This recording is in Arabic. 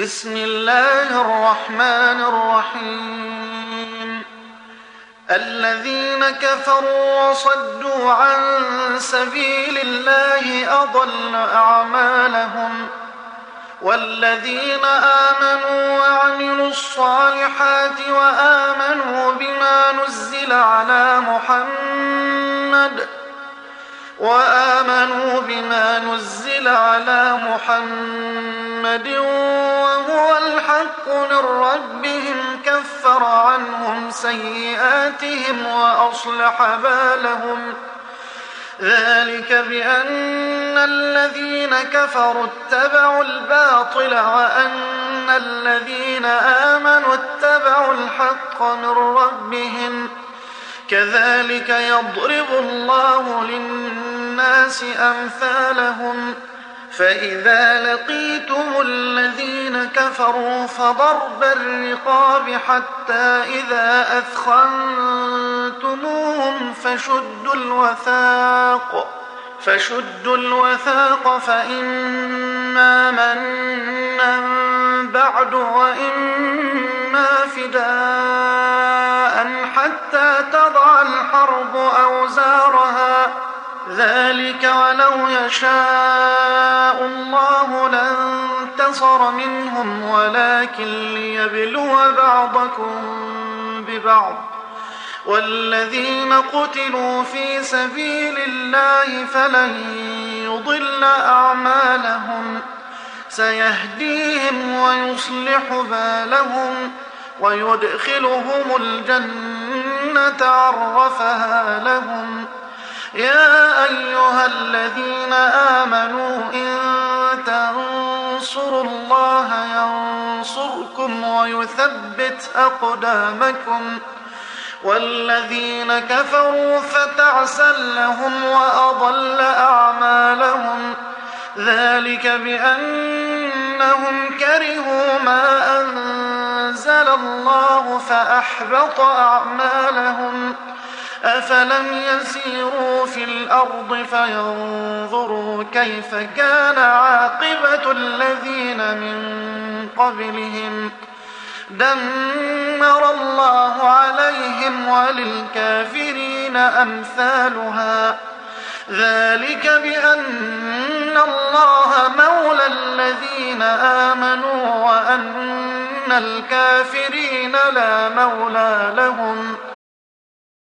بسم الله الرحمن الرحيم. الذين كفروا وصدوا عن سبيل الله أضل أعمالهم، والذين آمنوا وعملوا الصالحات وآمنوا بما نزل على محمد وهو الحق من ربهم كفر عنهم سيئاتهم وأصلح بالهم. ذلك بأن الذين كفروا اتبعوا الباطل وأن الذين آمنوا اتبعوا الحق من ربهم. كذلك يضرب الله للناس أمثالهم. فإذا لقيتم الذين كفروا فضرب الرقاب حتى إذا أثخنتموهم فشدوا الوثاق فإما منا بعد وإما فداء حتى تضع الحرب أوزارها. ذلك ولو يشاء الله لانتصر منهم ولكن ليبلو بعضكم ببعض. والذين قتلوا في سبيل الله فلن يضل أعمالهم، سيهديهم ويصلح بالهم ويدخلهم الجنة عرفها لهم. يا أيها الذين آمنوا إن تنصروا الله ينصركم ويثبت أقدامكم. والذين كفروا فتعسا لهم وأضل أعمالهم. ذلك بأنهم كرهوا ما أنزل الله فأحبط أعمالهم. أفلم يسيروا في الأرض فينظروا كيف كان عاقبة الذين من قبلهم. دمر الله عليهم وللكافرين أمثالها. ذلك بأن الله مولى الذين آمنوا وأن الكافرين لا مولى لهم.